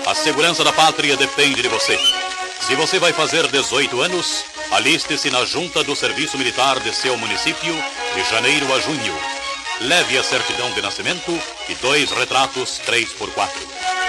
A segurança da pátria depende de você. Se você vai fazer 18 anos, aliste-se na junta do serviço militar de seu município, de janeiro a junho. Leve a certidão de nascimento e 2 retratos 3x4.